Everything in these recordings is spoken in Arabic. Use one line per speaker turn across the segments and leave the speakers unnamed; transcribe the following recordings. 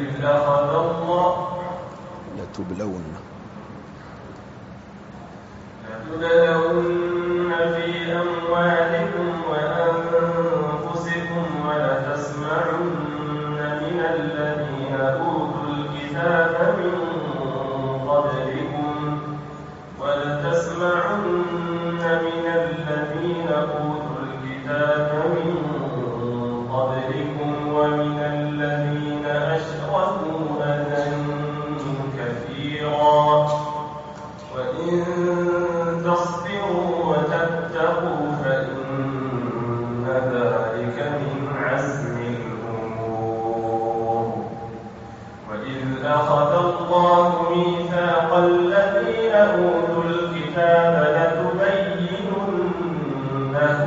لتبلون
في أموالكم وأنفسكم ولتسمعن من الذين أوتوا الكتاب من قبلكم ومن الذين أشركوا أذى كثيرا وإن تصبروا وتتقوا فإن ذلك من عزم الأمور. وإذ أخذ الله ميثاق الذين أوتوا الكتاب لتبيننه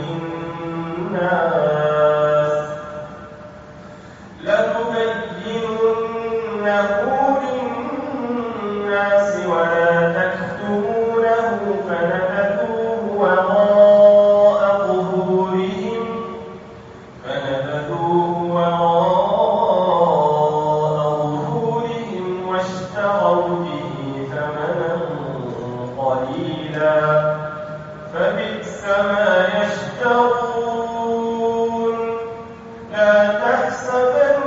للناس ولا تكتمونه فنبذوه وراء ظهورهم واشتروا به ثمنا قليلا فبئس ما يشترون. لا تحسبن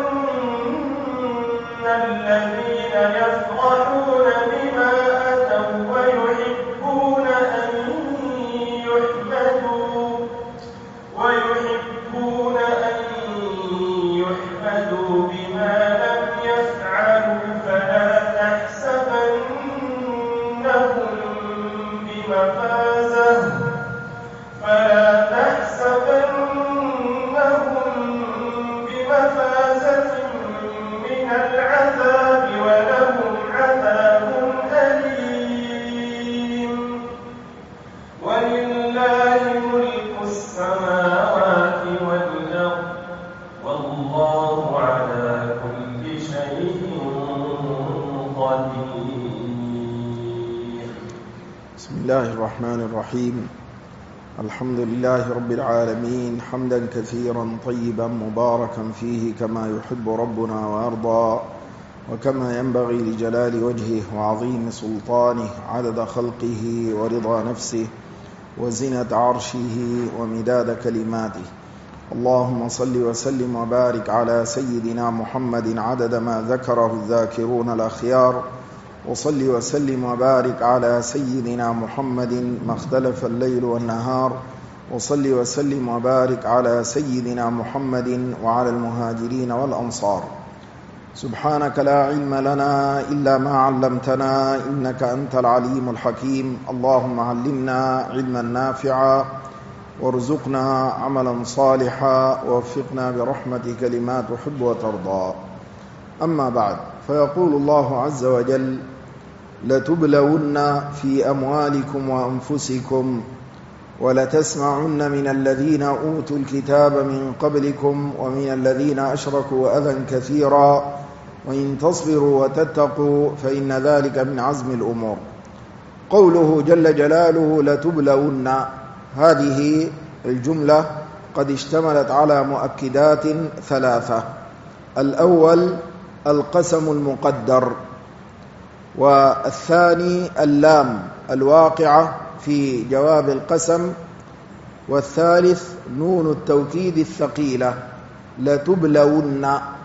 الذين يفرحون بما أتوا ويحبون أن يحمدوا بما لم يفعلوا فلا تحسبنهم بمفازة من العذاب ولهم عذاب أليم. ولله ملك السماوات والأرض والله على كل شيء قدير.
بسم الله الرحمن الرحيم. الحمد لله رب العالمين حمدا كثيرا طيبا مباركا فيه كما يحب ربنا ويرضى وكما ينبغي لجلال وجهه وعظيم سلطانه عدد خلقه ورضا نفسه وزنة عرشه ومداد كلماته. اللهم صل وسلم وبارك على سيدنا محمد عدد ما ذكره الذاكرون الأخيار، وصل وسلم وبارك على سيدنا محمد ما اختلف الليل والنهار، وصل وسلم وبارك على سيدنا محمد وعلى المهاجرين والأنصار. سبحانك لا علم لنا إلا ما علمتنا إنك أنت العليم الحكيم. اللهم علمنا علما نافعا وارزقنا عملا صالحا ووفقنا برحمتك لما تحب وترضى. أما بعد، فيقول الله عز وجل: لتبلون في أموالكم وأنفسكم ولتسمعن من الذين أوتوا الكتاب من قبلكم ومن الذين أشركوا أذى كثيرا وإن تصبروا وتتقوا فإن ذلك من عزم الأمور. قوله جل جلاله لتبلون، هذه الجملة قد اشتملت على مؤكدات ثلاثة. الأول القسم المقدر، والثاني اللام الواقعة في جواب القسم، والثالث نون التوكيد الثقيلة لتبلون.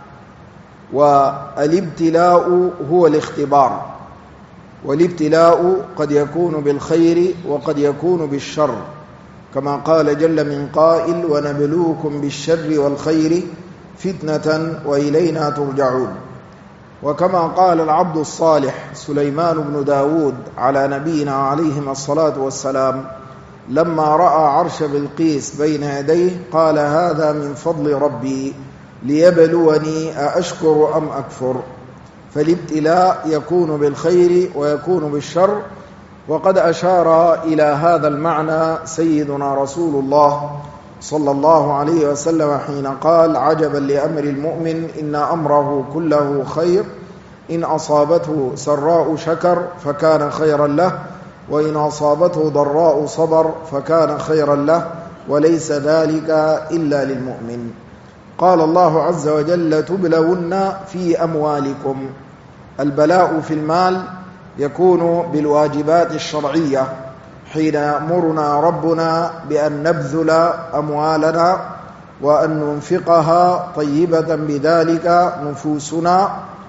والابتلاء هو الاختبار، والابتلاء قد يكون بالخير وقد يكون بالشر، كما قال جل من قائل: ونبلوكم بالشر والخير فتنة وإلينا ترجعون. وكما قال العبد الصالح سليمان بن داود على نبينا عليهما الصلاة والسلام لما رأى عرش بلقيس بين يديه قال: هذا من فضل ربي ليبلوني أأشكر أم أكفر. فالابتلاء يكون بالخير ويكون بالشر، وقد أشار إلى هذا المعنى سيدنا رسول الله صلى الله عليه وسلم حين قال: عجبا لأمر المؤمن إن أمره كله خير، إن أصابته سراء شكر فكان خيرا له، وإن أصابته ضراء صبر فكان خيرا له، وليس ذلك إلا للمؤمن. قال الله عز وجل لتبلون في أموالكم. البلاء في المال يكون بالواجبات الشرعية، حين يأمرنا ربنا بأن نبذل أموالنا وأن ننفقها طيبة بذلك نفوسنا.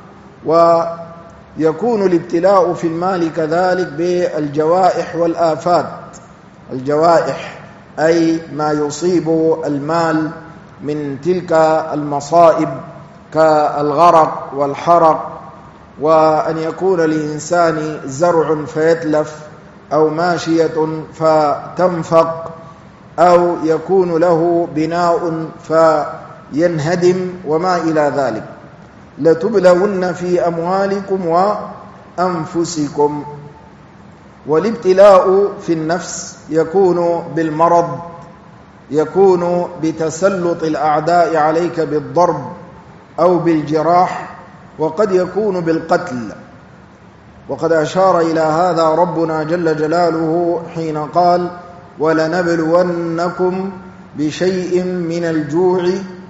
ويكون الابتلاء في المال كذلك بالجوائح والآفات. الجوائح أي ما يصيب المال من تلك المصائب كالغرق والحرق، وأن يكون للإنسان زرع فيتلف، أو ماشية فتنفق، أو يكون له بناء فينهدم وما إلى ذلك. لتبلون في أموالكم وأنفسكم. والابتلاء في النفس يكون بالمرض، يكون بتسلط الأعداء عليك بالضرب أو بالجراح، وقد يكون بالقتل. وقد أشار إلى هذا ربنا جل جلاله حين قال ولنبلونكم بشيء من الجوع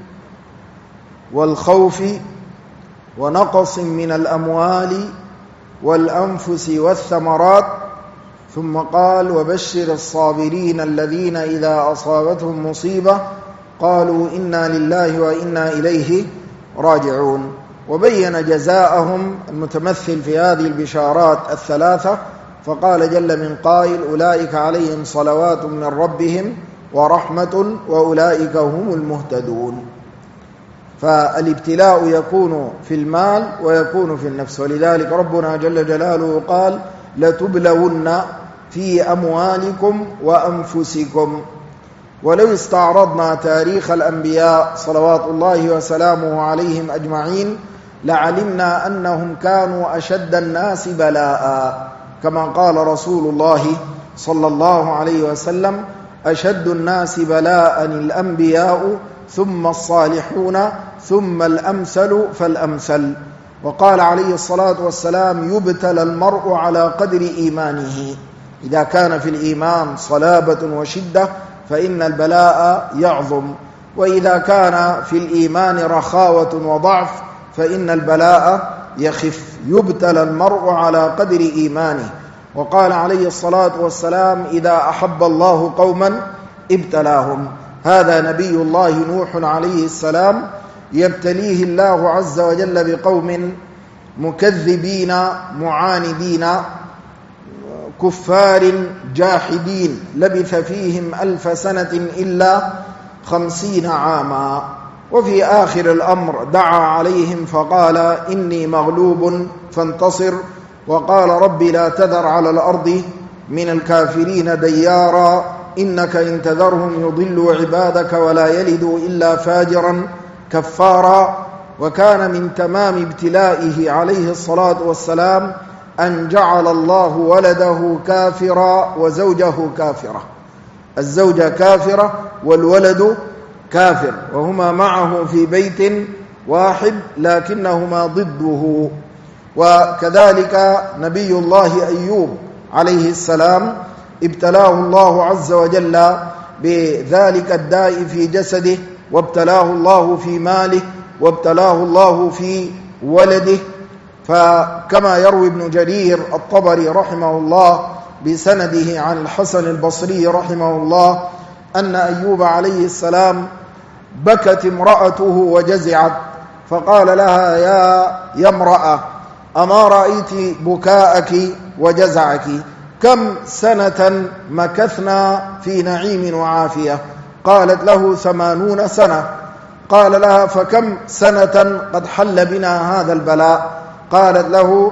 والخوف ونقص من الأموال والأنفس والثمرات، ثم قال وبشر الصابرين الذين إذا أصابتهم مصيبة قالوا إنا لله وإنا إليه راجعون. وبين جزاءهم المتمثل في هذه البشارات الثلاثة، فقال جل من قائل أولئك عليهم صلوات من ربهم ورحمة وأولئك هم المهتدون. فالابتلاء يكون في المال ويكون في النفس، ولذلك ربنا جل جلاله قال لتبلون في أموالكم وأنفسكم. ولو استعرضنا تاريخ الأنبياء صلوات الله وسلامه عليهم أجمعين لعلمنا أنهم كانوا أشد الناس بلاء، كما قال رسول الله صلى الله عليه وسلم أشد الناس بلاء الأنبياء ثم الصالحون ثم الأمثل فالأمثل. وقال عليه الصلاة والسلام يبتلى المرء على قدر إيمانه، إذا كان في الإيمان صلابة وشدة فإن البلاء يعظم، وإذا كان في الإيمان رخاوة وضعف فإن البلاء يخف. يبتلى المرء على قدر إيمانه. وقال عليه الصلاة والسلام إذا أحب الله قوما ابتلاهم. هذا نبي الله نوح عليه السلام يبتليه الله عز وجل بقوم مكذبين معاندين كفار جاحدين لبث فيهم 1000 سنة إلا 50 عاما. وفي آخر الأمر دعا عليهم فقال إني مغلوب فانتصر، وقال رب لا تذر على الأرض من الكافرين ديارا إنك إن تذرهم يضلوا عبادك ولا يلدوا إلا فاجرا كفارا. وكان من تمام ابتلائه عليه الصلاة والسلام أن جعل الله ولده كافرا وزوجه كافرة. الزوجة كافرة والولد كافر، وهما معه في بيت واحد لكنهما ضده. وكذلك نبي الله أيوب عليه السلام ابتلاه الله عز وجل بذلك الداء في جسده، وابتلاه الله في ماله، وابتلاه الله في ولده. فكما يروي ابن جرير الطبري رحمه الله بسنده عن الحسن البصري رحمه الله أن أيوب عليه السلام بكت امرأته وجزعت، فقال لها يا امرأة أما رأيت بكاءك وجزعك؟ كم سنة مكثنا في نعيم وعافية؟ قالت له 80 سنة. قال لها فكم سنة قد حل بنا هذا البلاء؟ قالت له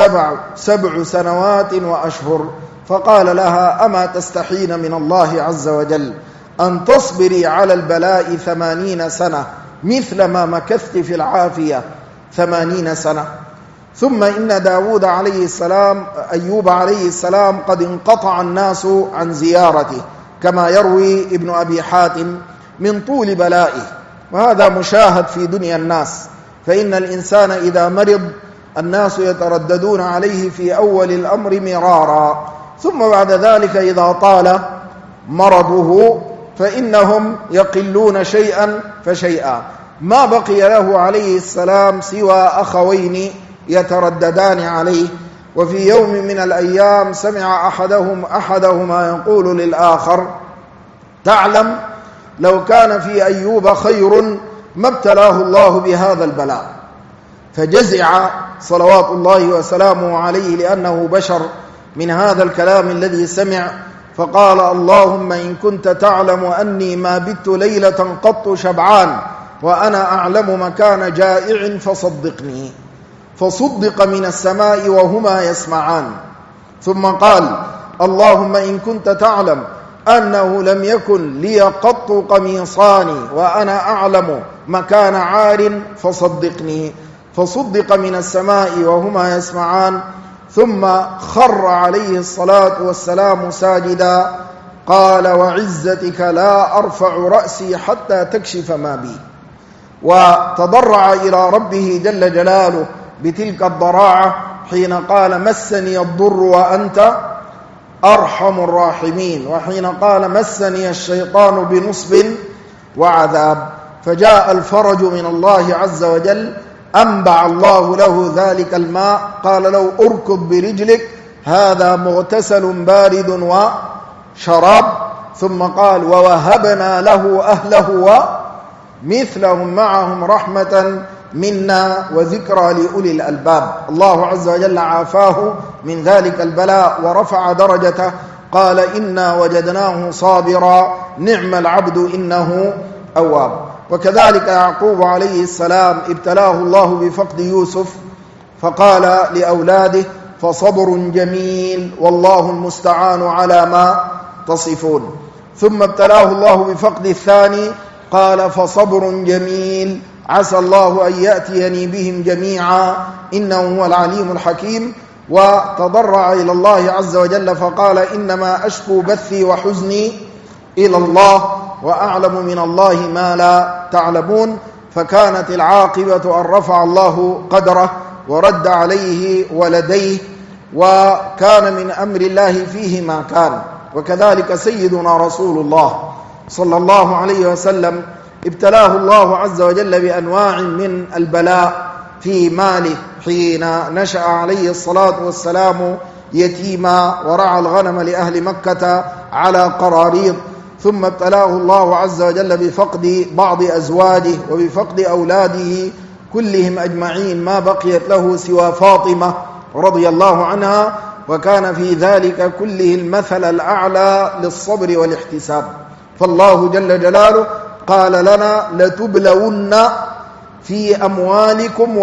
7 سنوات وأشهر. فقال لها أما تستحين من الله عز وجل أن تصبري على البلاء 80 سنة مثل ما مكثت في العافية 80 سنة؟ ثم إن داود عليه السلام أيوب عليه السلام قد انقطع الناس عن زيارته كما يروي ابن أبي حاتم من طول بلائه، وهذا مشاهد في دنيا الناس. فإن الإنسان إذا مرض الناس يترددون عليه في أول الأمر مرارا، ثم بعد ذلك إذا طال مرضه فإنهم يقلون شيئا فشيئا. ما بقي له عليه السلام سوى أخوين يترددان عليه. وفي يوم من الأيام سمع أحدهما يقول للآخر: تعلم لو كان في أيوب خير ما ابتلاه الله بهذا البلاء. فجزع صلوات الله وسلامه عليه لأنه بشر من هذا الكلام الذي سمع، فقال: اللهم إن كنت تعلم أني ما بت ليلة قط شبعان وأنا أعلم مكان جائع فصدقني. فصدق من السماء وهما يسمعان. ثم قال: اللهم إن كنت تعلم أنه لم يكن لي قط قميصان وأنا أعلم مكان عار فصدقني. فصدق من السماء وهما يسمعان. ثم خر عليه الصلاة والسلام ساجدا، قال: وعزتك لا أرفع رأسي حتى تكشف ما بي. وتضرع إلى ربه جل جلاله بتلك الضراعة حين قال: مسني الضر وأنت أرحم الراحمين، وحين قال: مسني الشيطان بنصب وعذاب. فجاء الفرج من الله عز وجل، أنبع الله له ذلك الماء، قال له: أركض برجلك هذا مغتسل بارد وشراب. ثم قال: ووهبنا له أهله ومثلهم معهم رحمة منا وذكرى لأولي الألباب. الله عز وجل عافاه من ذلك البلاء ورفع درجته، قال: إنا وجدناه صابرا نعم العبد إنه أواب. وكذلك يعقوب عليه السلام ابتلاه الله بفقد يوسف، فقال لأولاده: فصبر جميل والله المستعان على ما تصفون. ثم ابتلاه الله بفقد الثاني، قال: فصبر جميل عسى الله أن يأتيني بهم جميعا إنه هو العليم الحكيم. وتضرع إلى الله عز وجل فقال: إنما أشكو بثي وحزني إلى الله وأعلم من الله ما لا تعلمون. فكانت العاقبة أن رفع الله قدره ورد عليه ولديه، وكان من أمر الله فيه ما كان. وكذلك سيدنا رسول الله صلى الله عليه وسلم ابتلاه الله عز وجل بأنواع من البلاء في ماله، حين نشأ عليه الصلاة والسلام يتيما ورعى الغنم لأهل مكة على قراريط. ثم ابتلاه الله عز وجل بفقد بعض أزواجه وبفقد أولاده كلهم أجمعين، ما بقيت له سوى فاطمة رضي الله عنها، وكان في ذلك كله المثل الأعلى للصبر والاحتساب. فالله جل جلاله قال لنا: لتبلون في أموالكم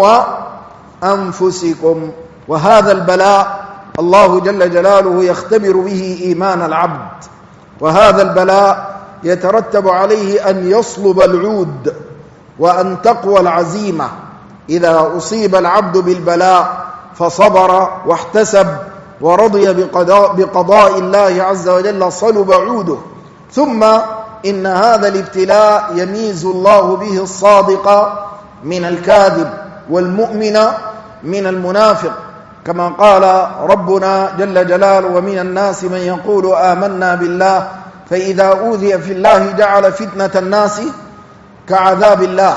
وأنفسكم. وهذا البلاء الله جل جلاله يختبر به إيمان العبد، وهذا البلاء يترتب عليه أن يصلب العود وأن تقوى العزيمة. إذا أصيب العبد بالبلاء فصبر واحتسب ورضي بقضاء الله عز وجل صلب عوده. ثم إن هذا الابتلاء يميز الله به الصادق من الكاذب والمؤمن من المنافق، كما قال ربنا جل جلاله: ومن الناس من يقول آمنا بالله فإذا أوذي في الله جعل فتنة الناس كعذاب الله.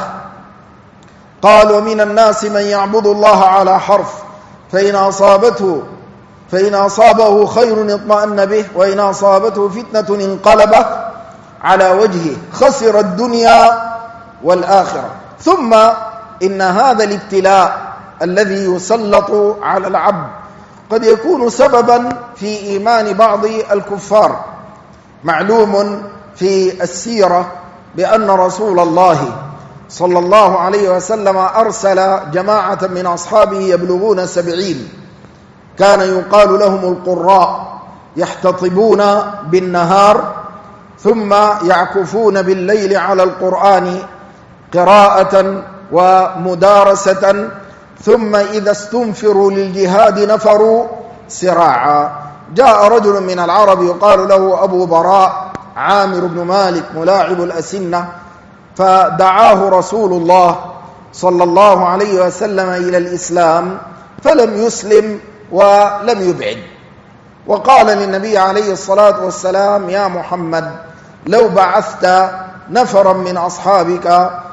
قال: ومن الناس من يعبد الله على حرف فإن أصابه خير اطمأن به وإن أصابته فتنة انقلب على وجهه خسر الدنيا والآخرة. ثم إن هذا الابتلاء الذي يسلط على العبد قد يكون سببا في إيمان بعض الكفار. معلوم في السيرة بأن رسول الله صلى الله عليه وسلم أرسل جماعة من أصحابه يبلغون 70، كان يقال لهم القراء، يحتطبون بالنهار ثم يعكفون بالليل على القرآن قراءة ومدارسة، ثم إذا استنفروا للجهاد نفروا سراعا. جاء رجل من العرب يقال له أبو براء عامر بن مالك ملاعب الأسنة، فدعاه رسول الله صلى الله عليه وسلم إلى الإسلام فلم يسلم ولم يبعد، وقال للنبي عليه الصلاة والسلام: يا محمد، لو بعثت نفرا من أصحابك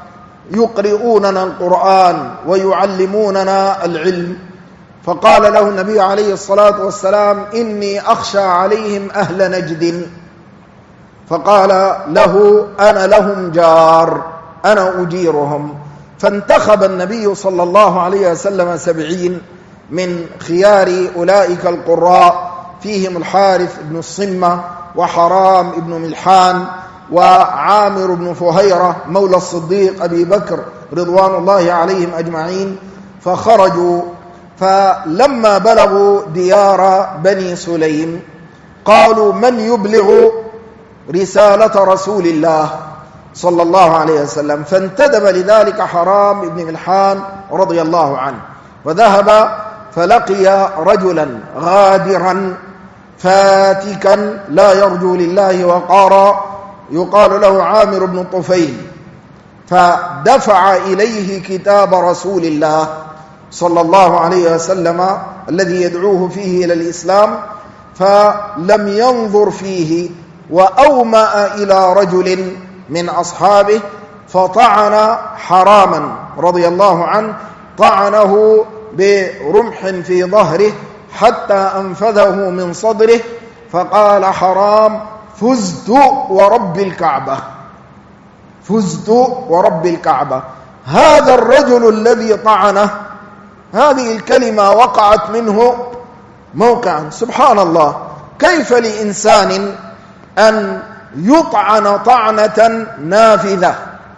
يقرؤوننا القرآن ويعلموننا العلم. فقال له النبي عليه الصلاة والسلام: إني أخشى عليهم أهل نجد. فقال له: أنا لهم جار، أنا أجيرهم. فانتخب النبي صلى الله عليه وسلم 70 من خيار أولئك القراء، فيهم الحارث بن الصمة وحرام بن ملحان وعامر بن فهيرة مولى الصديق أبي بكر رضوان الله عليهم أجمعين. فخرجوا، فلما بلغوا ديار بني سليم قالوا: من يبلغ رسالة رسول الله صلى الله عليه وسلم؟ فانتدب لذلك حرام بن ملحان رضي الله عنه، وذهب فلقي رجلا غادرا فاتكا لا يرجو لله وقارا يقال له عامر بن الطفيل، فدفع إليه كتاب رسول الله صلى الله عليه وسلم الذي يدعوه فيه إلى الإسلام، فلم ينظر فيه وأومأ إلى رجل من أصحابه فطعن حراما رضي الله عنه، طعنه برمح في ظهره حتى أنفذه من صدره. فقال حرام: فزت ورب الكعبة، فزت ورب الكعبة. هذا الرجل الذي طعنه هذه الكلمة وقعت منه موقعا. سبحان الله، كيف لإنسان أن يطعن طعنة نافذة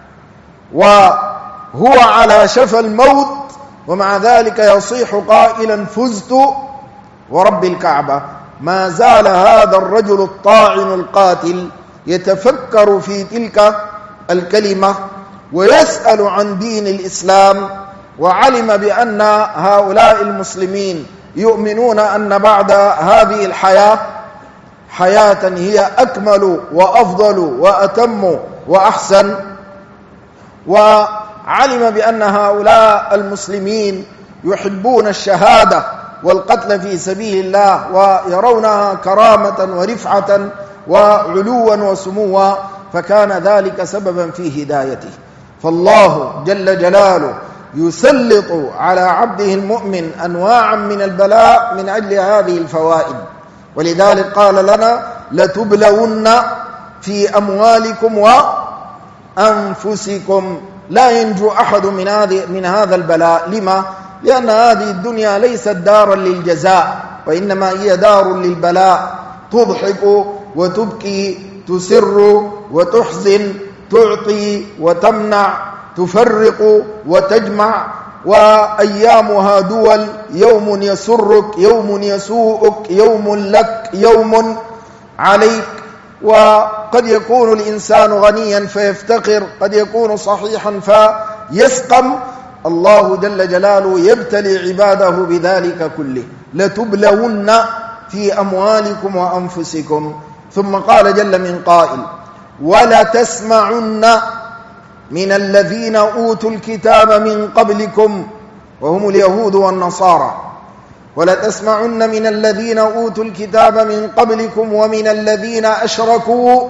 وهو على شفا الموت ومع ذلك يصيح قائلا: فزت ورب الكعبة؟ ما زال هذا الرجل الطاعن القاتل يتفكر في تلك الكلمة ويسأل عن دين الإسلام، وعلم بأن هؤلاء المسلمين يؤمنون أن بعد هذه الحياة حياة هي أكمل وأفضل وأتم وأحسن، وعلم بأن هؤلاء المسلمين يحبون الشهادة والقتل في سبيل الله ويرونها كرامة ورفعة وعلوا وسموا، فكان ذلك سببا في هدايته. فالله جل جلاله يسلط على عبده المؤمن أنواعا من البلاء من أجل هذه الفوائد. ولذلك قال لنا: لتبلون في أموالكم وأنفسكم. لا ينجو أحد من هذا البلاء. لما؟ لأن هذه الدنيا ليست دارا للجزاء، وإنما هي دار للبلاء، تضحك وتبكي، تسر وتحزن، تعطي وتمنع، تفرق وتجمع، وأيامها دول، يوم يسرك، يوم يسوءك، يوم لك، يوم عليك. وقد يكون الإنسان غنيا فيفتقر، قد يكون صحيحا فيسقم. الله جل جلاله يبتلي عباده بذلك كله. لتبلون في أموالكم وأنفسكم. ثم قال جل من قائل: ولتسمعن من الذين أوتوا الكتاب من قبلكم، وهم اليهود والنصارى. ولتسمعن من الذين أوتوا الكتاب من قبلكم ومن الذين أشركوا.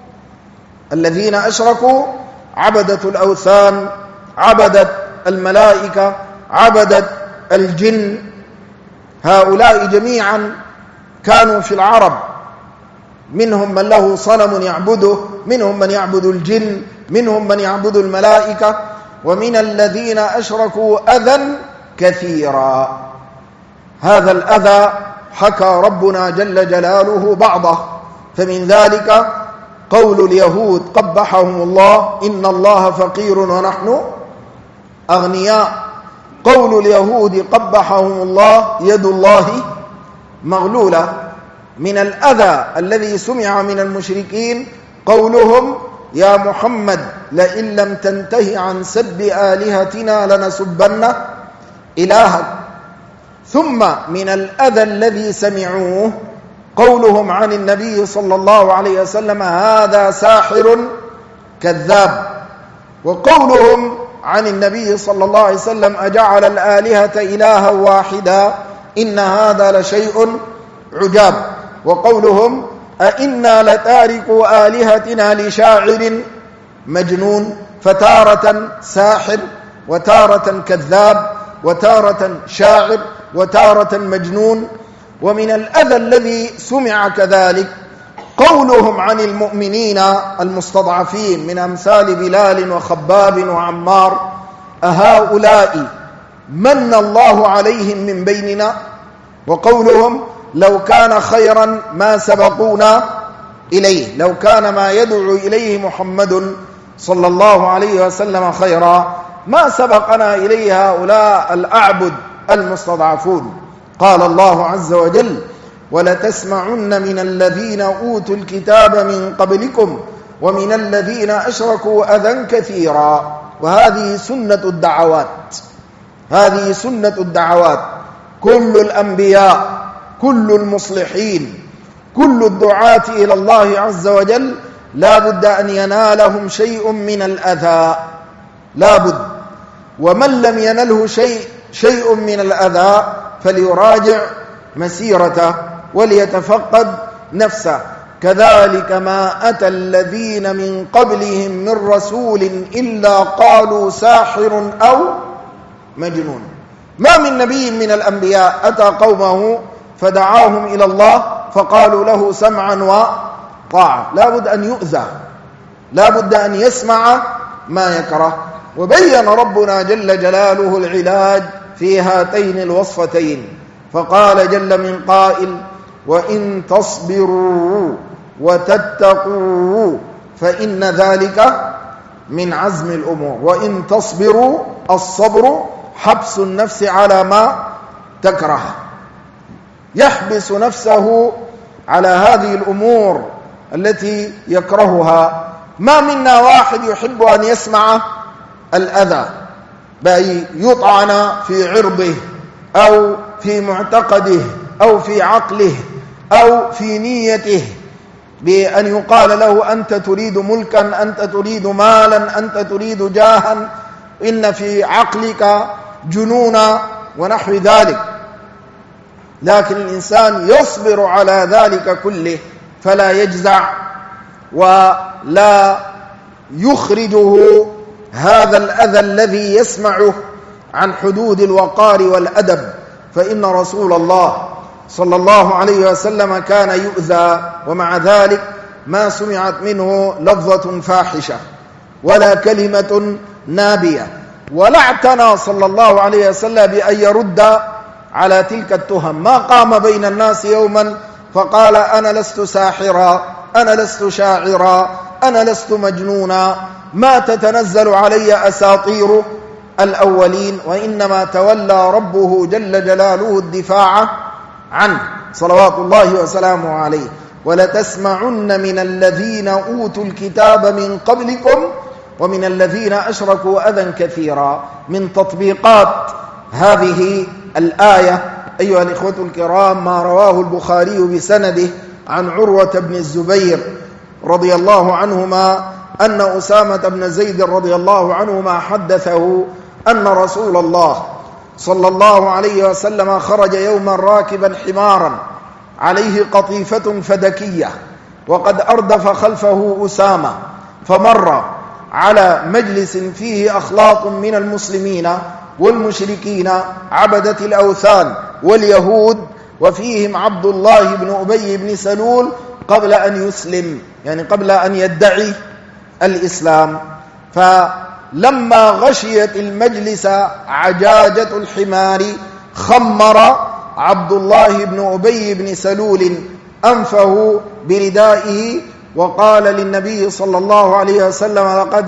الذين أشركوا عبدة الأوثان، عبدة الملائكة، عبدة الجن. هؤلاء جميعا كانوا في العرب، منهم من له صنم يعبده، منهم من يعبد الجن، منهم من يعبد الملائكة. ومن الذين أشركوا أذى كثيرا. هذا الأذى حكى ربنا جل جلاله بعضه، فمن ذلك قول اليهود قبحهم الله: إن الله فقير ونحن أغنياء. قول اليهود قبحهم الله: يد الله مغلولة. من الأذى الذي سمع من المشركين قولهم: يا محمد لئن لم تنتهي عن سب آلهتنا لنسبن إلهك. ثم من الأذى الذي سمعوه قولهم عن النبي صلى الله عليه وسلم: هذا ساحر كذاب. وقولهم عن النبي صلى الله عليه وسلم: أجعل الآلهة إلها واحدا إن هذا لشيء عجاب. وقولهم: أئنا لتاركوا آلهتنا لشاعر مجنون. فتارة ساحر، وتارة كذاب، وتارة شاعر، وتارة مجنون. ومن الأذى الذي سمع كذلك قولهم عن المؤمنين المستضعفين من أمثال بلال وخباب وعمار: أهؤلاء من الله عليهم من بيننا؟ وقولهم: لو كان خيرا ما سبقونا إليه، لو كان ما يدعو إليه محمد صلى الله عليه وسلم خيرا ما سبقنا إليه هؤلاء الأعبد المستضعفون. قال الله عز وجل: ولتسمعن من الذين أوتوا الكتاب من قبلكم ومن الذين أشركوا أذى كثيرا. وهذه سنة الدعوات، هذه سنة الدعوات. كل الأنبياء، كل المصلحين، كل الدعاة إلى الله عز وجل لا بد أن ينالهم شيء من الأذى، لا بد. ومن لم ينله شيء من الأذى فليراجع مسيرته وليتفقد نفسه. كذلك ما أتى الذين من قبلهم من رسول إلا قالوا ساحر أو مجنون. ما من نبي من الأنبياء أتى قومه فدعاهم إلى الله فقالوا له سمعا وطاعة، لا بد أن يؤذى، لا بد أن يسمع ما يكره. وبين ربنا جل جلاله العلاج في هاتين الوصفتين، فقال جل من قائل: وإن تصبروا وتتقوا فإن ذلك من عزم الأمور. وإن تصبروا، الصبر حبس النفس على ما تكره، يحبس نفسه على هذه الأمور التي يكرهها. ما منا واحد يحب أن يسمع الأذى، بأن يطعن في عرضه أو في معتقده أو في عقله أو في نيته، بأن يقال له: أنت تريد ملكا، أنت تريد مالا، أنت تريد جاها، إن في عقلك جنونا ونحو ذلك. لكن الإنسان يصبر على ذلك كله فلا يجزع ولا يخرجه هذا الأذى الذي يسمعه عن حدود الوقار والأدب. فإن رسول الله صلى الله عليه وسلم كان يؤذى، ومع ذلك ما سمعت منه لفظة فاحشة ولا كلمة نابية، ولا اعتنى صلى الله عليه وسلم بأن يرد على تلك التهم. ما قام بين الناس يوما فقال: أنا لست ساحرا، أنا لست شاعرا، أنا لست مجنونا، ما تتنزل علي أساطير الأولين. وإنما تولى ربه جل جلاله الدفاع عنه صلوات الله وسلامه عليه. ولتسمعن من الذين أوتوا الكتاب من قبلكم ومن الذين أشركوا أذى كثيرا. من تطبيقات هذه الآية أيها الإخوة الكرام ما رواه البخاري بسنده عن عروة بن الزبير رضي الله عنهما أن أسامة بن زيد رضي الله عنهما حدثه أن رسول الله صلى الله عليه وسلم خرج يوما راكبا حمارا عليه قطيفة فدكية، وقد أردف خلفه أسامة، فمر على مجلس فيه أخلاط من المسلمين والمشركين عبدة الأوثان واليهود، وفيهم عبد الله بن أبي بن سلول قبل أن يسلم، يعني قبل أن يدعي الإسلام. فلما غشيت المجلس عجاجة الحمار خمر عبد الله بن أبي بن سلول أنفه بردائه وقال للنبي صلى الله عليه وسلم: لقد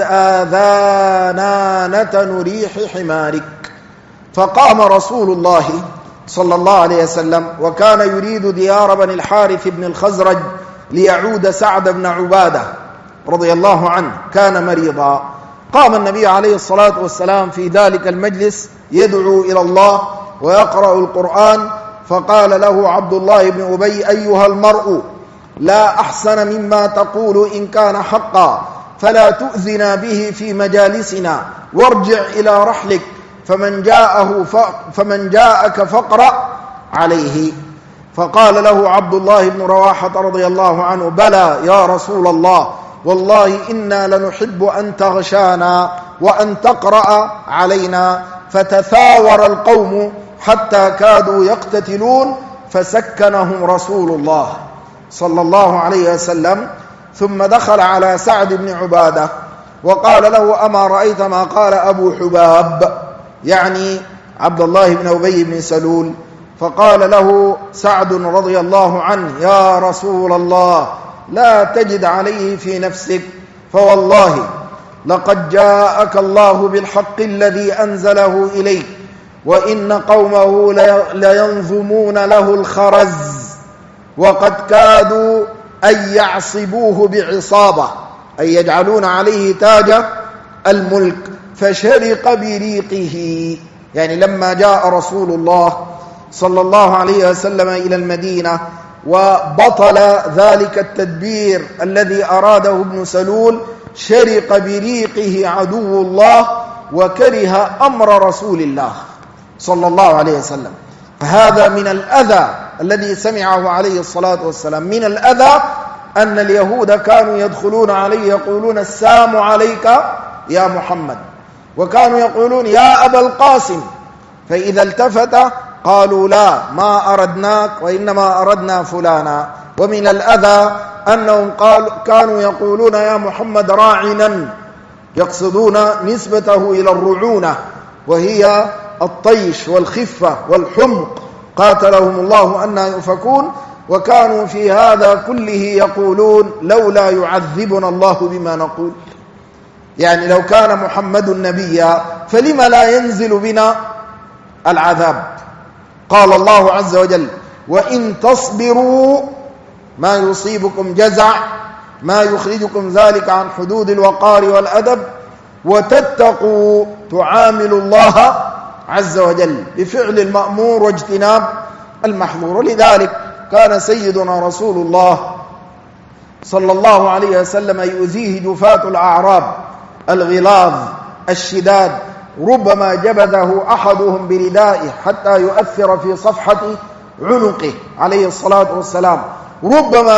آذانا نتن ريح حمارك. فقام رسول الله صلى الله عليه وسلم وكان يريد ديار بني الحارث بن الخزرج ليعود سعد بن عبادة رضي الله عنه، كان مريضا. قام النبي عليه الصلاة والسلام في ذلك المجلس يدعو إلى الله ويقرأ القرآن، فقال له عبد الله بن أبي: أيها المرء، لا أحسن مما تقول إن كان حقا، فلا تؤذنا به في مجالسنا، وارجع إلى رحلك، فمن جاءك فاقرأ عليه. فقال له عبد الله بن رواحة رضي الله عنه: بلى يا رسول الله، والله إنا لنحب أن تغشانا وأن تقرأ علينا. فتثاور القوم حتى كادوا يقتتلون، فسكنهم رسول الله صلى الله عليه وسلم، ثم دخل على سعد بن عبادة وقال له: أما رأيت ما قال أبو حباب، يعني عبد الله بن أبي بن سلول؟ فقال له سعد رضي الله عنه: يا رسول الله، لا تجد عليه في نفسك، فوالله لقد جاءك الله بالحق الذي أنزله إليك، وإن قومه لينظمون له الخرز، وقد كادوا أن يعصبوه بعصابة، أي يجعلون عليه تاج الملك، فشرق بريقه. يعني لما جاء رسول الله صلى الله عليه وسلم إلى المدينة وبطل ذلك التدبير الذي أراده ابن سلول، شرق بريقه عدو الله وكره أمر رسول الله صلى الله عليه وسلم. فهذا من الأذى الذي سمعه عليه الصلاة والسلام. من الأذى أن اليهود كانوا يدخلون عليه يقولون: السلام عليك يا محمد، وكانوا يقولون: يا أبا القاسم، فإذا التفت قالوا: لا، ما أردناك، وإنما أردنا فلانا. ومن الأذى أنهم كانوا يقولون: يا محمد راعنا، يقصدون نسبته إلى الرعونة، وهي الطيش والخفة والحمق، قاتلهم الله أن يؤفكون. وكانوا في هذا كله يقولون: لولا يعذبنا الله بما نقول، يعني لو كان محمد نبيا فلم لا ينزل بنا العذاب؟ قال الله عز وجل: وإن تصبروا ما يصيبكم جزع، ما يخرجكم ذلك عن حدود الوقار والأدب، وتتقوا، تعامل الله عز وجل بفعل المأمور واجتناب المحظور. ولذلك كان سيدنا رسول الله صلى الله عليه وسلم يؤذيه جفاة الأعراب الغلاظ الشداد، ربما جبذه أحدهم بردائه حتى يؤثر في صفحة عنقه عليه الصلاة والسلام، ربما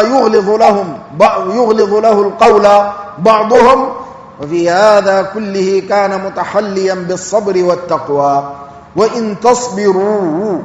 يغلظ له القول بعضهم. وفي هذا كله كان متحليا بالصبر والتقوى. وإن تصبروا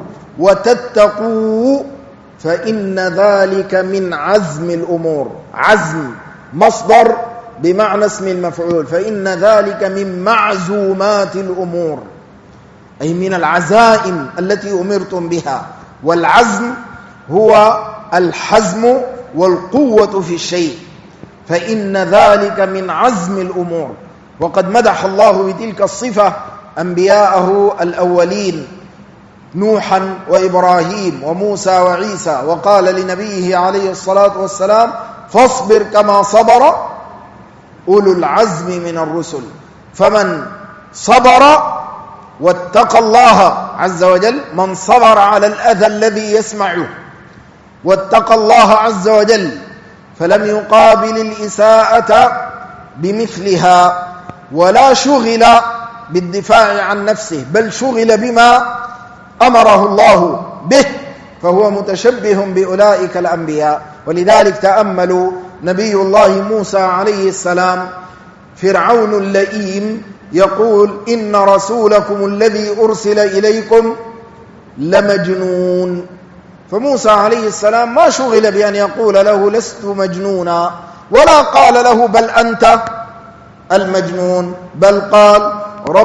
وتتقوا فإن ذلك من عزم الأمور. عزم مصدر بمعنى اسم المفعول، فإن ذلك من معزومات الأمور، أي من العزائم التي أمرتم بها. والعزم هو الحزم والقوة في الشيء، فإن ذلك من عزم الأمور. وقد مدح الله بتلك الصفة أنبياءه الأولين، نوحا وإبراهيم وموسى وعيسى، وقال لنبيه عليه الصلاة والسلام: فاصبر كما صبر أولو العزم من الرسل. فمن صبر واتقى الله عز وجل، من صبر على الأذى الذي يسمعه واتقى الله عز وجل، فلم يقابل الإساءة بمثلها، ولا شغل بالدفاع عن نفسه، بل شغل بما أمره الله به، فهو متشبه بأولئك الأنبياء. ولذلك تأملوا نبي الله موسى عليه السلام، فرعون اللئيم يقول: إن رسولكم الذي أرسل إليكم لمجنون. فموسى عليه السلام ما شغل بأن يقول له: لست مجنونا، ولا قال له: بل أنت المجنون، بل قال: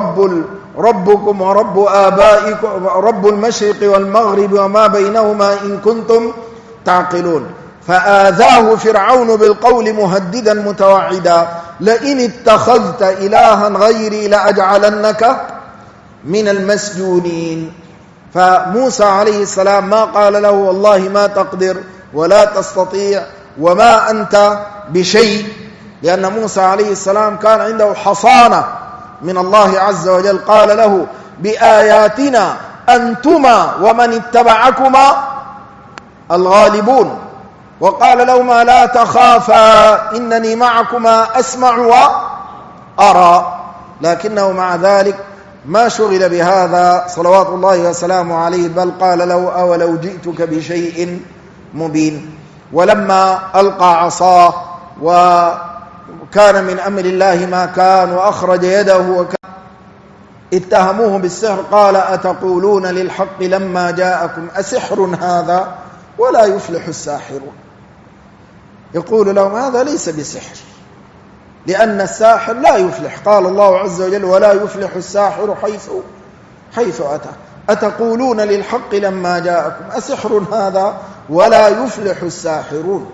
ربكم ورب آبائكم، رب المشرق والمغرب وما بينهما إن كنتم تعقلون. فآذاه فرعون بالقول مهددا متوعدا: لئن اتخذت إلها غيري لأجعلنك من المسجونين. فموسى عليه السلام ما قال له: والله ما تقدر ولا تستطيع وما أنت بشيء، لأن موسى عليه السلام كان عنده حصانة من الله عز وجل. قال له: بآياتنا أنتما ومن اتبعكما الغالبون. وقال لهما: لا تخافا إنني معكما أسمع وأرى. لكنه مع ذلك ما شغل بهذا صلوات الله وسلامه عليه، بل قال له: أولو جئتك بشيء مبين. ولما ألقى عصاه كان من أمر الله ما كان وأخرج يده وكان اتهموه بالسحر قال أتقولون للحق لما جاءكم أسحر هذا ولا يفلح الساحرون. يقول لهم هذا ليس بسحر لأن الساحر لا يفلح. قال الله عز وجل ولا يفلح الساحر حيث أتى. أتقولون للحق لما جاءكم أسحر هذا ولا يفلح الساحرون.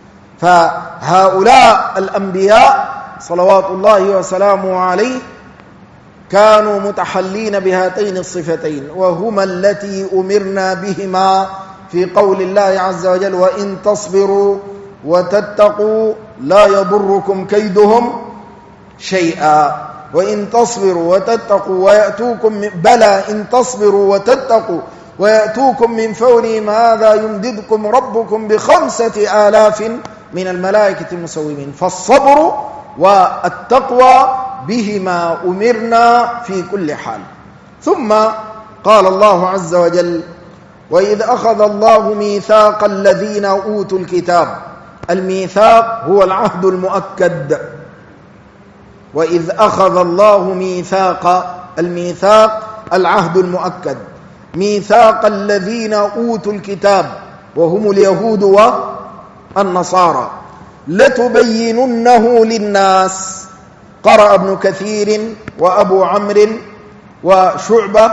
فهؤلاء الأنبياء صلوات الله وسلامه عليه كانوا متحلين بهاتين الصفتين، وهما التي أمرنا بهما في قول الله عز وجل وإن تصبروا وتتقوا لا يضركم كيدهم شيئا. وإن تصبروا وتتقوا ويأتوكم بلى إن تصبروا وتتقوا ويأتوكم من فورهم هذا يمددكم ربكم ب5,000 من الملائكة مسومين. فالصبر والتقوى بهما أمرنا في كل حال. ثم قال الله عز وجل وإذ أخذ الله ميثاق الذين أوتوا الكتاب. الميثاق هو العهد المؤكد. وإذ أخذ الله الميثاق العهد المؤكد. ميثاق الذين أوتوا الكتاب وهم اليهود والنصارى لتبيننه للناس. قرأ ابن كثير وأبو عمرو وشعبة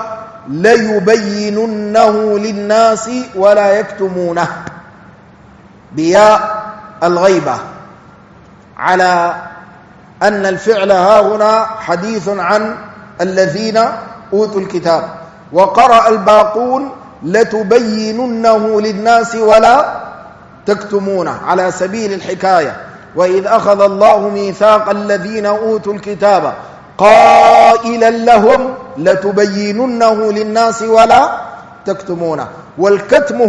ليبيننه للناس ولا يكتمونه بياء الغيبة، على أن الفعل هنا حديث عن الذين أوتوا الكتاب. وقرأ الباقون لتبيننه للناس ولا تكتمونه على سبيل الحكاية. وإذ أخذ الله ميثاق الذين أوتوا الكتاب قائلا لهم لتبيننه للناس ولا تكتمونه. والكتم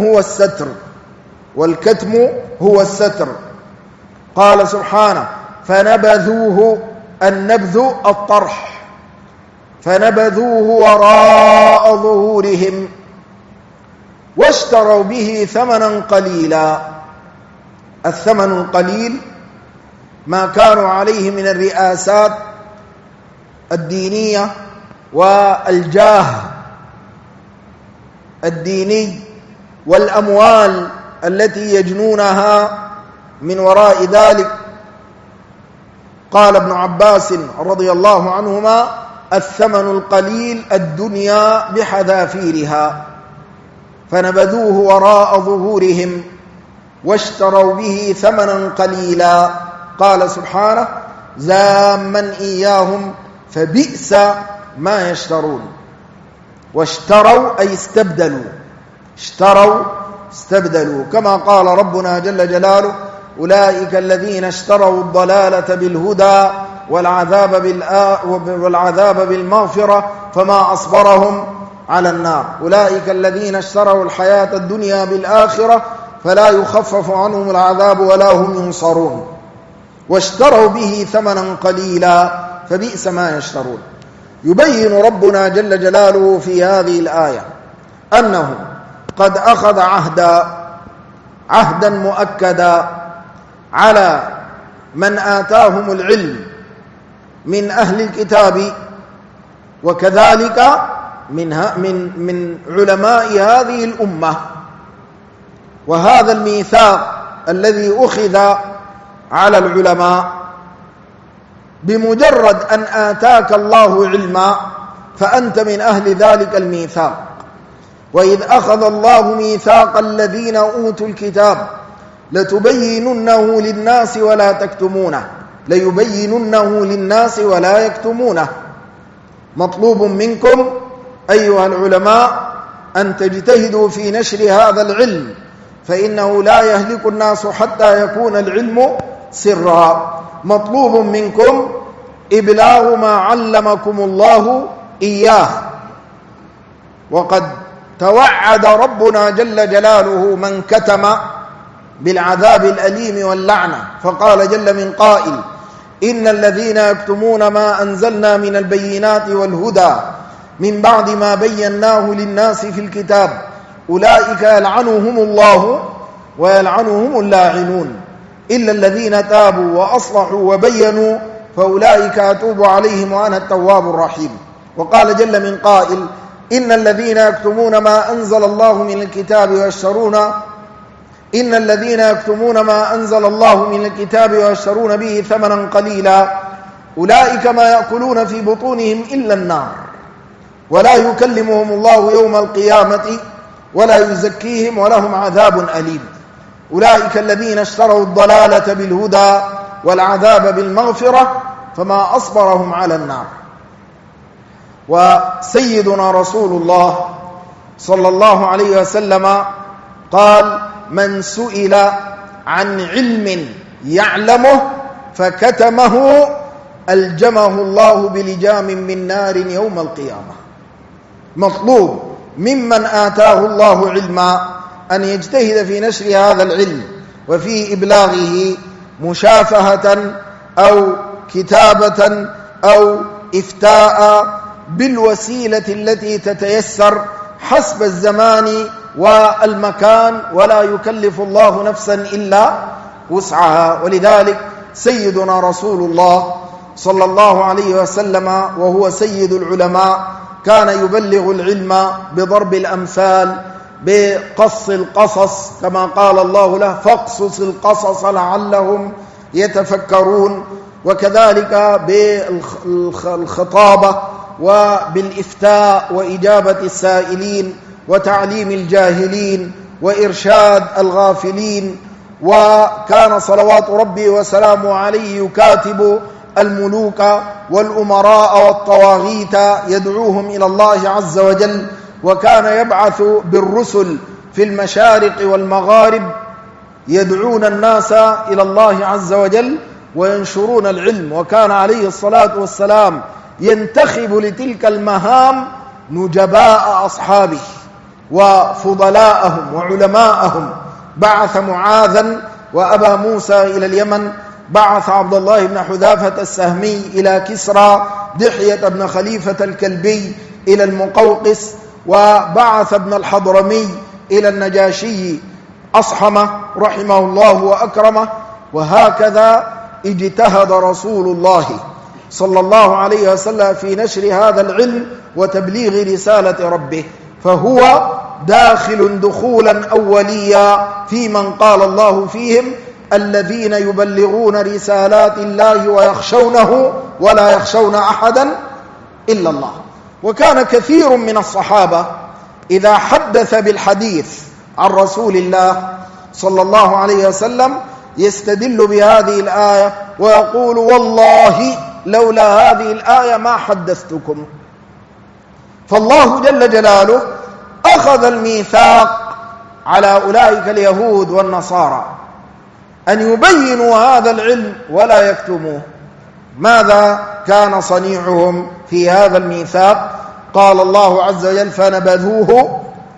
هو الستر. قال سبحانه فنبذوه، النبذ الطرح، فنبذوه وراء ظهورهم واشتروا به ثمنا قليلا. الثمن القليل ما كانوا عليه من الرئاسات الدينية والجاه الديني والأموال التي يجنونها من وراء ذلك. قال ابن عباس رضي الله عنهما الثمن القليل الدنيا بحذافيرها. فنبذوه وراء ظهورهم واشتروا به ثمنا قليلا. قال سبحانه زاما إياهم فبئس ما يشترون. واشتروا أي استبدلوا كما قال ربنا جل جلاله أولئك الذين اشتروا الضلالة بالهدى والعذاب بالمغفرة فما أصبرهم على النار. أولئك الذين اشتروا الحياة الدنيا بالآخرة فلا يخفف عنهم العذاب ولا هم ينصرون. واشتروا به ثمنا قليلا فبئس ما يشترون. يبين ربنا جل جلاله في هذه الآية أنه قد أخذ عهدا مؤكدا على من آتاهم العلم من أهل الكتاب وكذلك من علماء هذه الأمة. وهذا الميثاق الذي أخذ على العلماء بمجرد أن آتاك الله علما فأنت من أهل ذلك الميثاق. وإذ أخذ الله ميثاق الذين أوتوا الكتاب لتبيننه للناس ولا تكتمونه. ليبيننه للناس ولا يكتمونه. مطلوب منكم أيها العلماء أن تجتهدوا في نشر هذا العلم، فإنه لا يهلك الناس حتى يكون العلم سرا. مطلوب منكم إبلاغ ما علمكم الله إياه. وقد توعد ربنا جل جلاله من كتم بالعذاب الأليم واللعنة، فقال جل من قائل إن الذين يكتمون ما أنزلنا من البينات والهدى من بعد ما بيناه للناس في الكتاب أولئك يلعنهم الله ويلعنهم اللاعنون. إلا الذين تابوا وأصلحوا وبينوا فأولئك أتوب عليهم وأنا التواب الرحيم. وقال جل من قائل: إن الذين يكتمون ما أنزل الله من الكتاب ويشترون به ثمنا قليلا أولئك ما يأكلون في بطونهم إلا النار ولا يكلمهم الله يوم القيامة ولا يزكيهم ولهم عذاب أليم. أولئك الذين اشتروا الضلالة بالهدى والعذاب بالمغفرة فما أصبرهم على النار. وسيدنا رسول الله صلى الله عليه وسلم قال: من سئل عن علم يعلمه فكتمه ألجمه الله بلجام من نار يوم القيامة. مطلوب ممن آتاه الله علما أن يجتهد في نشر هذا العلم وفي إبلاغه مشافهة أو كتابة أو إفتاء بالوسيلة التي تتيسر حسب الزمان والمكان، ولا يكلف الله نفسا إلا وسعها. ولذلك سيدنا رسول الله صلى الله عليه وسلم وهو سيد العلماء كان يبلغ العلم بضرب الأمثال، بقص القصص، كما قال الله له: فاقصص القصص لعلهم يتفكرون. وكذلك بالخطابة وبالإفتاء وإجابة السائلين وتعليم الجاهلين وإرشاد الغافلين. وكان صلوات ربي وسلامه عليه يكاتب الملوك والأمراء والطواغيت يدعوهم إلى الله عز وجل، وكان يبعث بالرسل في المشارق والمغارب يدعون الناس إلى الله عز وجل وينشرون العلم. وكان عليه الصلاة والسلام ينتخب لتلك المهام نجباء أصحابه وفضلاءهم وعلماءهم. بعث معاذا وأبا موسى إلى اليمن، بعث عبد الله بن حذافة السهمي إلى كسرى، دحية بن خليفة الكلبي إلى المقوقس، وبعث ابن الحضرمي إلى النجاشي أصحمه رحمه الله وأكرمه. وهكذا اجتهد رسول الله صلى الله عليه وسلم في نشر هذا العلم وتبليغ رسالة ربه، فهو داخل دخولا أوليا في من قال الله فيهم: الذين يبلغون رسالات الله ويخشونه ولا يخشون أحدا إلا الله. وكان كثير من الصحابة إذا حدث بالحديث عن رسول الله صلى الله عليه وسلم يستدل بهذه الآية ويقول: والله لولا هذه الآية ما حدثتكم. فالله جل جلاله أخذ الميثاق على أولئك اليهود والنصارى أن يبينوا هذا العلم ولا يكتموه. ماذا كان صنيعهم في هذا الميثاق؟ قال الله عز وجل: فنبذوه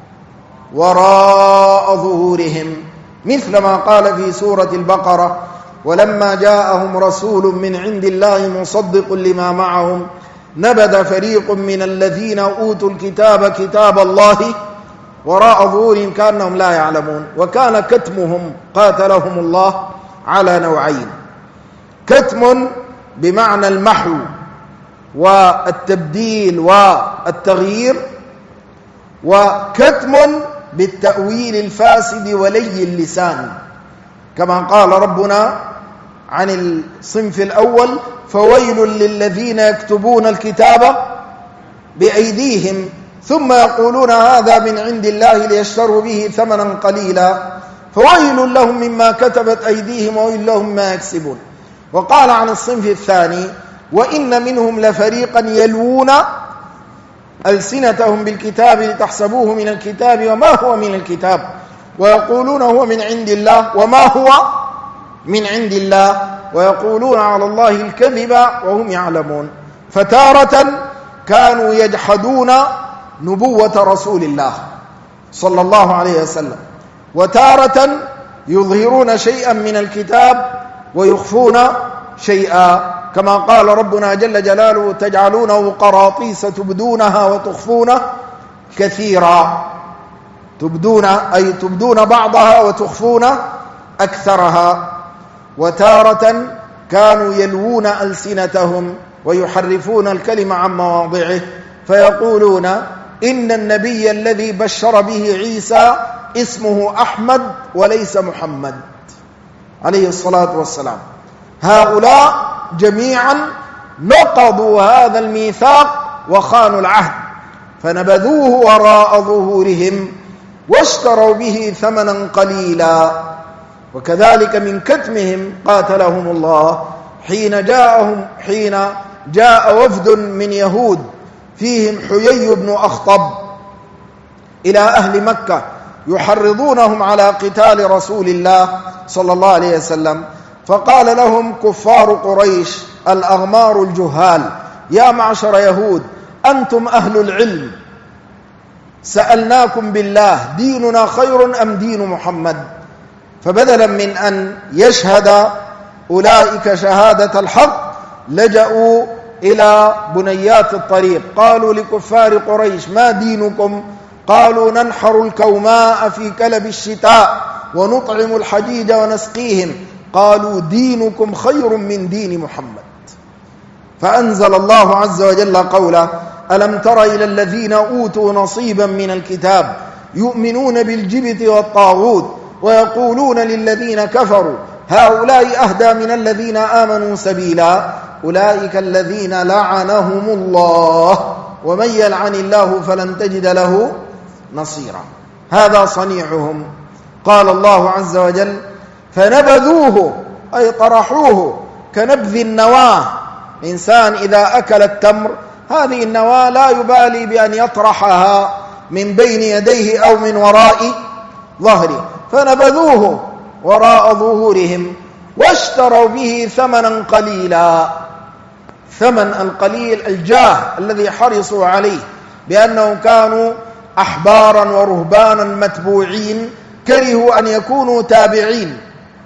وراء ظهورهم، مثل ما قال في سورة البقرة: ولما جاءهم رسول من عند الله مصدق لما معهم نبذ فريق من الذين أوتوا الكتاب كتاب الله وراء ظهورهم كأنهم لا يعلمون. وكان كتمهم قاتلهم الله على نوعين: كتم بمعنى المحو والتبديل والتغيير، وكتم بالتأويل الفاسد ولي اللسان، كما قال ربنا عن الصنف الأول: فويل للذين يكتبون الكتاب بأيديهم ثم يقولون هذا من عند الله ليشتروا به ثمنا قليلا فويل لهم مما كتبت أيديهم وويل لهم مما يكسبون. وقال عن الصنف الثاني: وإن منهم لفريقا يلوون ألسنتهم بالكتاب لتحسبوه من الكتاب وما هو من الكتاب ويقولون هو من عند الله وما هو من عند الله ويقولون على الله الكذب وهم يعلمون. فتارة كانوا يجحدون نبوة رسول الله صلى الله عليه وسلم، وتارة يظهرون شيئا من الكتاب ويخفون شيئا، كما قال ربنا جل جلاله: تجعلونه قراطيس تبدونها وتخفون كثيرا. تبدون أي تبدون بعضها وتخفون أكثرها. وتارة كانوا يلوون ألسنتهم ويحرفون الكلمة عن مواضعه فيقولون إن النبي الذي بشر به عيسى اسمه أحمد وليس محمد عليه الصلاة والسلام. هؤلاء جميعا نقضوا هذا الميثاق وخانوا العهد، فنبذوه وراء ظهورهم واشتروا به ثمنا قليلا. وكذلك من كتمهم قاتلهم الله حين جاء وفد من يهود فيهم حيي بن أخطب إلى أهل مكة يحرضونهم على قتال رسول الله صلى الله عليه وسلم، فقال لهم كفار قريش الأغمار الجهال: يا معشر يهود، أنتم أهل العلم، سألناكم بالله ديننا خير أم دين محمد؟ فبدلا من أن يشهد أولئك شهادة الحق لجأوا إلى بنيات الطريق، قالوا لكفار قريش: ما دينكم؟ قالوا: ننحر الكوماء في كلب الشتاء ونطعم الحجيج ونسقيهم. قالوا: دينكم خير من دين محمد. فأنزل الله عز وجل قوله: ألم تر إلى الذين أوتوا نصيبا من الكتاب يؤمنون بالجبت والطاغوت ويقولون للذين كفروا هؤلاء أهدى من الذين آمنوا سبيلا أولئك الذين لعنهم الله ومن يلعن الله فلن تجد له نصيرا. هذا صنيعهم. قال الله عز وجل: فنبذوه أي طرحوه كنبذ النواة. إنسان إذا أكل التمر هذه النواة لا يبالي بأن يطرحها من بين يديه أو من وراء ظهره، فنبذوه وراء ظهورهم واشتروا به ثمنا قليلا. ثمن القليل الجاه الذي حرصوا عليه، بأنهم كانوا أحبارا ورهبانا متبوعين كرهوا أن يكونوا تابعين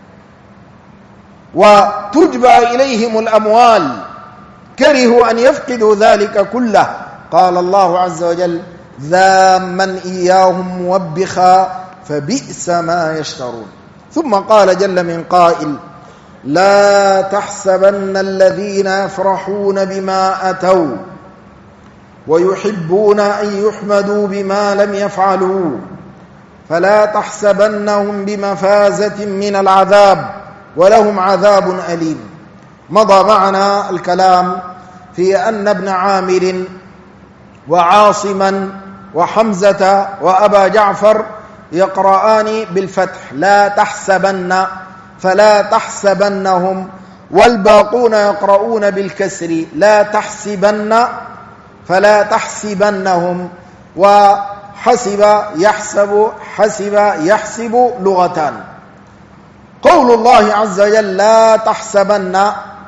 وتجبى إليهم الأموال، كرهوا أن يفقدوا ذلك كله. قال الله عز وجل: ذاما إياهم موبخا فبئس ما يشترون. ثم قال جل من قائل: لا تحسبن الذين يفرحون بما أتوا ويحبون أن يحمدوا بما لم يفعلوا فلا تحسبنهم بمفازة من العذاب ولهم عذاب أليم. مضى معنا الكلام في أن ابن عامر وعاصما وحمزة وأبا جعفر يقرآن بالفتح: لا تحسبن، فلا تحسبنهم، والباقون يقرؤون بالكسر: لا تحسبن، فلا تحسبنهم. وحسب يحسب، حسب يحسب لغتان. قول الله عز وجل: لا تحسبن،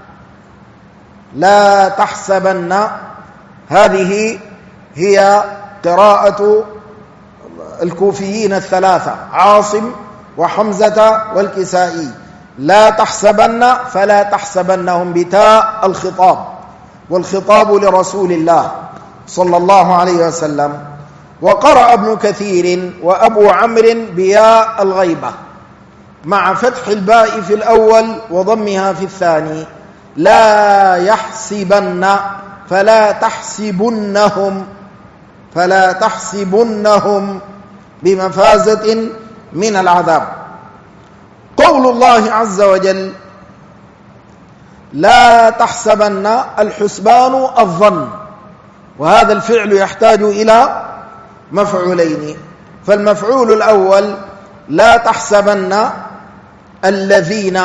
لا تحسبن، هذه هي قراءة الكوفيين الثلاثة: عاصم وحمزة والكسائي. لا تحسبن، فلا تحسبنهم بتاء الخطاب، والخطاب لرسول الله صلى الله عليه وسلم. وقرأ ابن كثير وأبو عمرو بياء الغيبة مع فتح الباء في الأول وضمها في الثاني: لا يحسبن، فلا تحسبنهم، فلا تحسبنهم بمفازة من العذاب. قول الله عز وجل: لا تحسبن، الحسبان الظن، وهذا الفعل يحتاج إلى مفعولين. فالمفعول الأول: لا تحسبن الذين،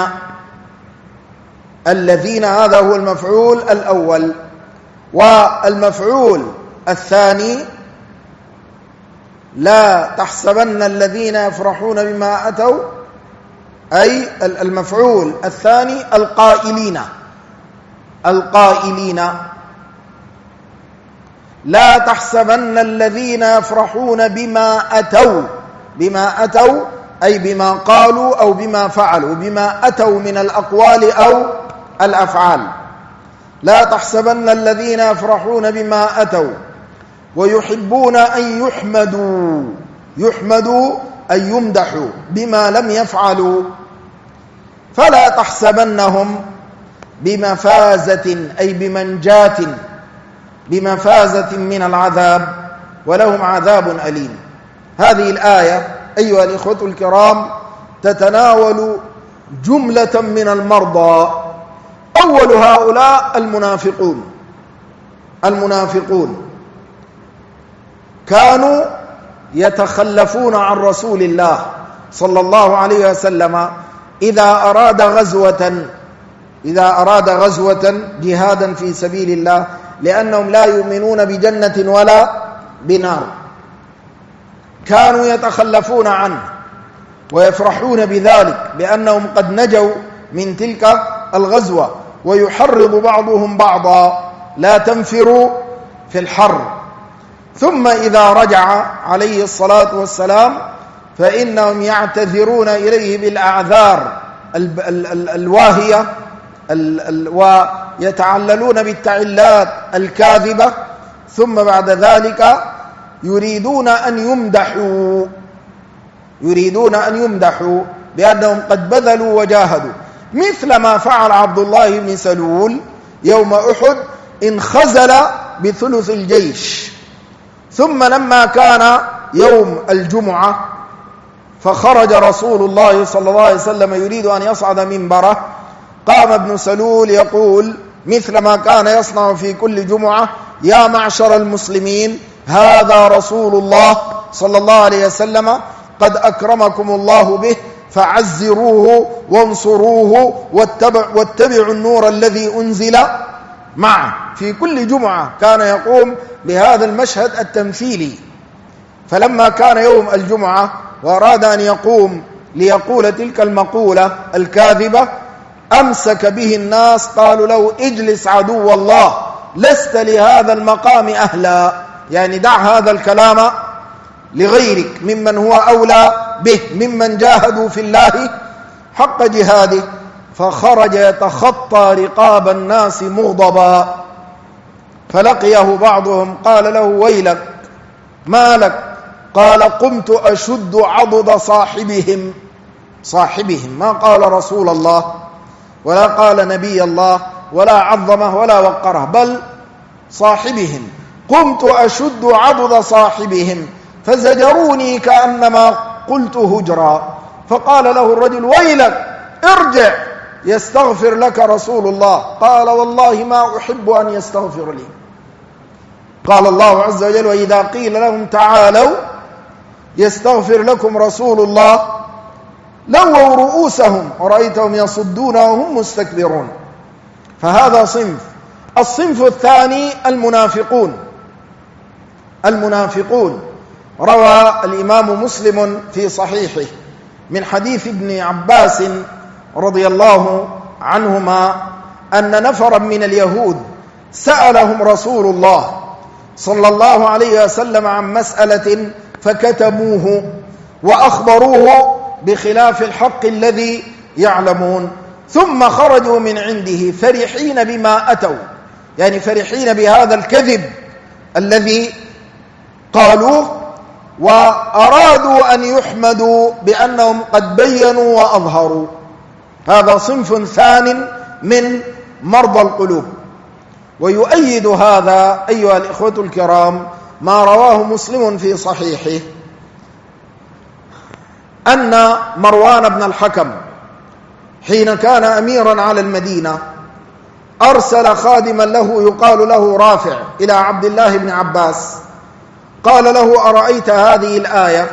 الذين هذا هو المفعول الأول. والمفعول الثاني: لا تحسبن الذين يفرحون بما أتوا، أي المفعول الثاني القائلين، القائلين. لا تحسبن الذين يفرحون بما أتوا، بما أتوا أي بما قالوا أو بما فعلوا، بما أتوا من الأقوال أو الأفعال. لا تحسبن الذين يفرحون بما أتوا ويحبون أن فلا تحسبنهم بمفازة أي بمفازة من العذاب، ولهم عذاب أليم. هذه الآية أيها الإخوة الكرام تتناول جملة من المرضى. أول هؤلاء المنافقون كانوا يتخلفون عن رسول الله صلى الله عليه وسلم إذا أراد غزوة جهادا في سبيل الله، لأنهم لا يؤمنون بجنة ولا بنار. كانوا يتخلفون عنه ويفرحون بذلك بأنهم قد نجوا من تلك الغزوة، ويحرض بعضهم بعضا لا تنفروا في الحر. ثم إذا رجع عليه الصلاة والسلام فإنهم يعتذرون إليه بالأعذار الواهية ويتعللون بالتعلات الكاذبة، ثم بعد ذلك يريدون أن يمدحوا بأنهم قد بذلوا وجاهدوا، مثل ما فعل عبد الله بن سلول يوم أحد، انخزل بثلث الجيش. ثم لما كان يوم الجمعة فخرج رسول الله صلى الله عليه وسلم يريد أن يصعد منبره، قام ابن سلول يقول مثل ما كان يصنع في كل جمعة: يا معشر المسلمين، هذا رسول الله صلى الله عليه وسلم قد أكرمكم الله به، فعزروه وانصروه واتبعوا النور الذي أنزل معه. في كل جمعة كان يقوم بهذا المشهد التمثيلي. فلما كان يوم الجمعة وأراد أن يقوم ليقول تلك المقولة الكاذبة، أمسك به الناس، قالوا له: اجلس عدو الله، لست لهذا المقام أهلا، يعني دع هذا الكلام لغيرك ممن هو أولى به، ممن جاهدوا في الله حق جهاده. فخرج يتخطى رقاب الناس مغضبا، فلقيه بعضهم قال له: ويلك، ما لك؟ قال: قمت أشد عضد صاحبهم، ما قال رسول الله ولا قال نبي الله ولا عظمه ولا وقره، بل صاحبهم. قمت أشد عضد صاحبهم فزجروني كأنما قلت هجرا. فقال له الرجل: ويلك، ارجع يستغفر لك رسول الله. قال: والله ما أحب أن يستغفر لي. قال الله عز وجل: وإذا قيل لهم تعالوا يستغفر لكم رسول الله لووا رؤوسهم ورأيتهم يصدون وهم مستكبرون. فهذا صنف. الصنف الثاني المنافقون. روى الإمام مسلم في صحيحه من حديث ابن عباس رضي الله عنهما أن نفرا من اليهود سألهم رسول الله صلى الله عليه وسلم عن مسألة فكتموه وأخبروه بخلاف الحق الذي يعلمون، ثم خرجوا من عنده فرحين بما أتوا، يعني فرحين بهذا الكذب الذي قالوه، وأرادوا أن يحمدوا بأنهم قد بينوا وأظهروا. هذا صنف ثان من مرضى القلوب. ويؤيد هذا أيها الإخوة الكرام ما رواه مسلم في صحيحه أن مروان بن الحكم حين كان أميرا على المدينة أرسل خادما له يقال له رافع إلى عبد الله بن عباس، قال له: أرأيت هذه الآية؟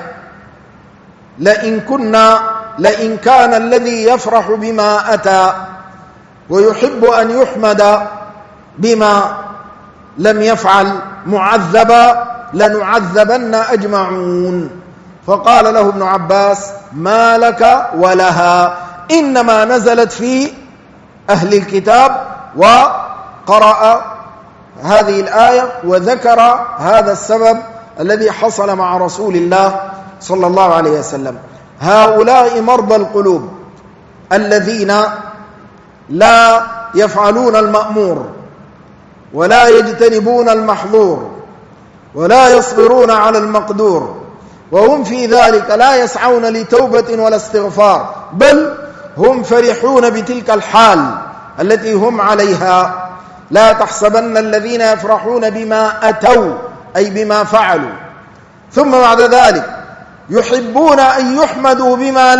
لئن كان الذي يفرح بما أتى ويحب أن يحمد بما لم يفعل معذبا لنعذبن أجمعون. فقال له ابن عباس: ما لك ولها، إنما نزلت في أهل الكتاب. وقرأ هذه الآية وذكر هذا السبب الذي حصل مع رسول الله صلى الله عليه وسلم. هؤلاء مرضى القلوب الذين لا يفعلون المأمور ولا يجتنبون المحظور ولا يصبرون على المقدور، وهم في ذلك لا يسعون لتوبة ولا استغفار، بل هم فرحون بتلك الحال التي هم عليها. لا تحسبن الذين يفرحون بما أتوا أي بما فعلوا، ثم بعد ذلك يحبون أن يحمدوا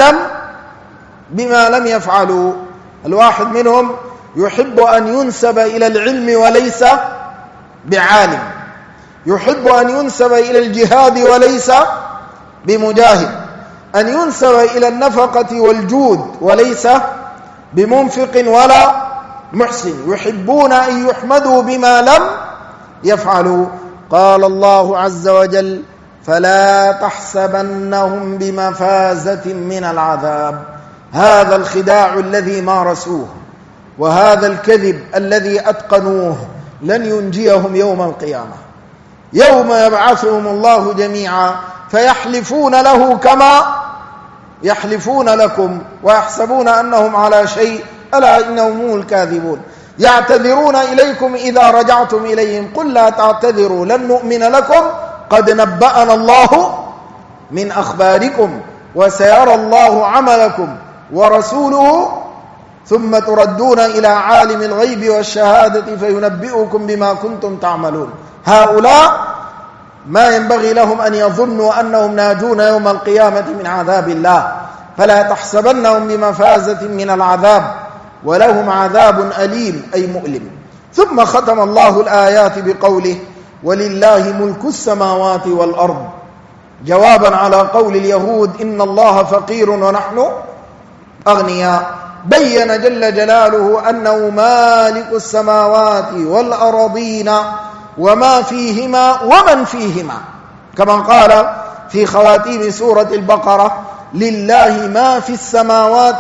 بما لم يفعلوا. الواحد منهم يحب أن ينسب إلى العلم وليس بعالم، يحب أن ينسب إلى الجهاد وليس بمجاهد، أن ينسب إلى النفقة والجود وليس بمنفق ولا محسن، يحبون أن يحمدوا بما لم يفعلوا. قال الله عز وجل: فلا تحسبنهم بمفازة من العذاب. هذا الخداع الذي مارسوه وهذا الكذب الذي أتقنوه لن ينجيهم يوم القيامة، يوم يبعثهم الله جميعا فيحلفون له كما يحلفون لكم ويحسبون أنهم على شيء، ألا إنهم هم الكاذبون. يعتذرون إليكم إذا رجعتم إليهم، قل لا تعتذروا لن نؤمن لكم قد نبأنا الله من أخباركم وسيرى الله عملكم ورسوله ثم تردون إلى عالم الغيب والشهادة فينبئكم بما كنتم تعملون. هؤلاء ما ينبغي لهم أن يظنوا أنهم ناجون يوم القيامة من عذاب الله، فلا تحسبنهم بمفازة من العذاب ولهم عذاب أليم أي مؤلم. ثم ختم الله الآيات بقوله: ولله ملك السماوات والأرض، جوابا على قول اليهود إن الله فقير ونحن أغنياء. بين جل جلاله أنه مالك السماوات والأرضين وما فيهما ومن فيهما، كما قال في خواتيم سورة البقرة: لله ما في السماوات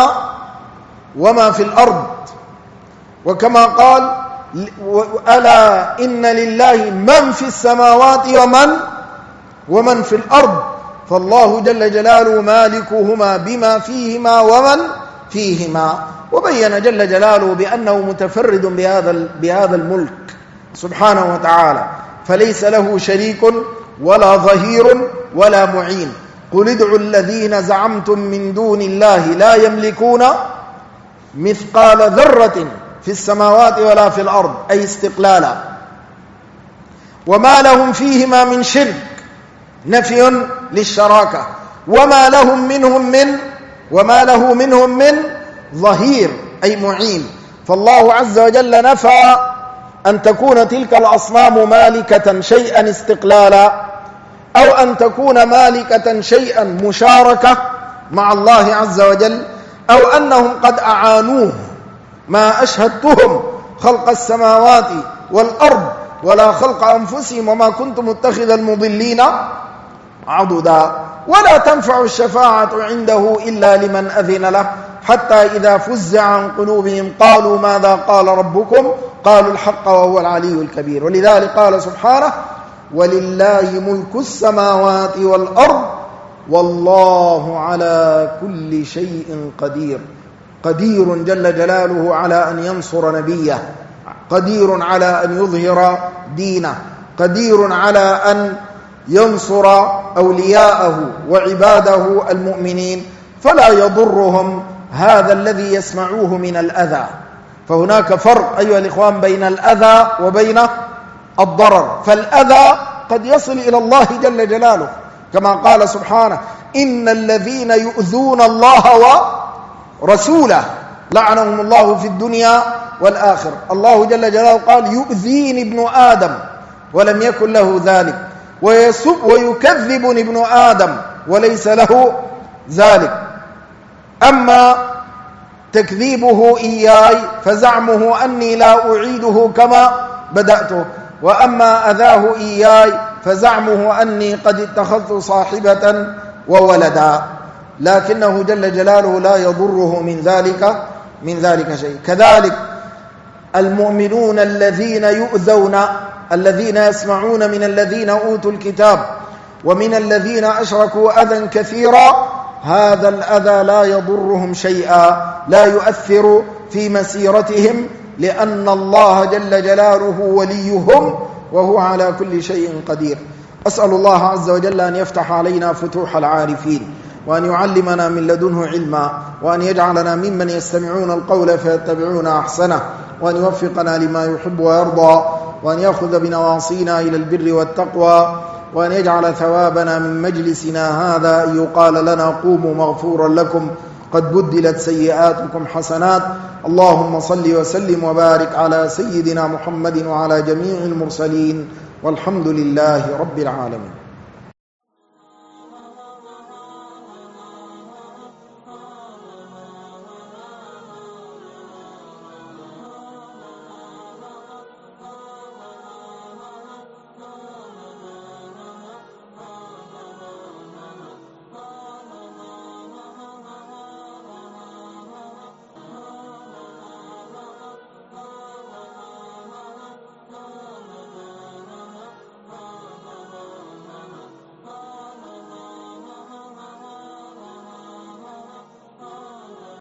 وما في الأرض. وكما قال: ألا إن لله من في السماوات ومن في الأرض. فالله جل جلاله مالكهما بما فيهما ومن فيهما. وبين جل جلاله بأنه متفرد بهذا الملك سبحانه وتعالى، فليس له شريك ولا ظهير ولا معين. قل ادعوا الذين زعمتم من دون الله لا يملكون مثقال ذرة في السماوات ولا في الأرض، أي استقلالا. وما لهم فيهما من شرك، نفي للشراكة. وما له منهم من ظهير أي معين. فالله عز وجل نفى أن تكون تلك الأصنام مالكة شيئا استقلالا، أو أن تكون مالكة شيئا مشاركة مع الله عز وجل، أو أنهم قد أعانوه. ما أشهدتهم خلق السماوات والأرض ولا خلق أنفسهم وما كنت متخذ المضلين عضدا. ولا تنفع الشفاعة عنده إلا لمن أذن له، حتى إذا فزع عن قلوبهم قالوا ماذا قال ربكم؟ قالوا الحق وهو العلي الكبير. ولذلك قال سبحانه: ولله ملك السماوات والأرض والله على كل شيء قدير. قدير جل جلاله على أن ينصر نبيه، قدير على أن يظهر دينه، قدير على أن ينصر أولياءه وعباده المؤمنين، فلا يضرهم هذا الذي يسمعوه من الأذى. فهناك فرق أيها الإخوان بين الأذى وبين الضرر. فالأذى قد يصل إلى الله جل جلاله، كما قال سبحانه: إن الذين يؤذون الله ورسوله لعنهم الله في الدنيا والآخرة. الله جل جلاله قال: يؤذيني ابن آدم ولم يكن له ذلك، ويكذبني ابن آدم وليس له ذلك. أما تكذيبه إياي فزعمه أني لا أعيده كما بدأته، وأما أذاه إياي فزعمه أني قد اتخذت صاحبة وولدا. لكنه جل جلاله لا يضره من ذلك شيء. كذلك المؤمنون الذين يؤذون، الذين يسمعون من الذين أوتوا الكتاب ومن الذين أشركوا أذى كثيرا، هذا الأذى لا يضرهم شيئا، لا يؤثر في مسيرتهم، لأن الله جل جلاله وليهم وهو على كل شيء قدير. أسأل الله عز وجل أن يفتح علينا فتوح العارفين، وأن يعلمنا من لدنه علما، وأن يجعلنا ممن يستمعون القول فيتبعون أحسنه، وأن يوفقنا لما يحب ويرضى، وأن يأخذ بنواصينا إلى البر والتقوى، وأن يجعل ثوابنا من مجلسنا هذا أن يقال لنا قوموا مغفورا لكم قد بدلت سيئاتكم حسنات. اللهم صل وسلم وبارك على سيدنا محمد وعلى جميع المرسلين، والحمد لله رب العالمين.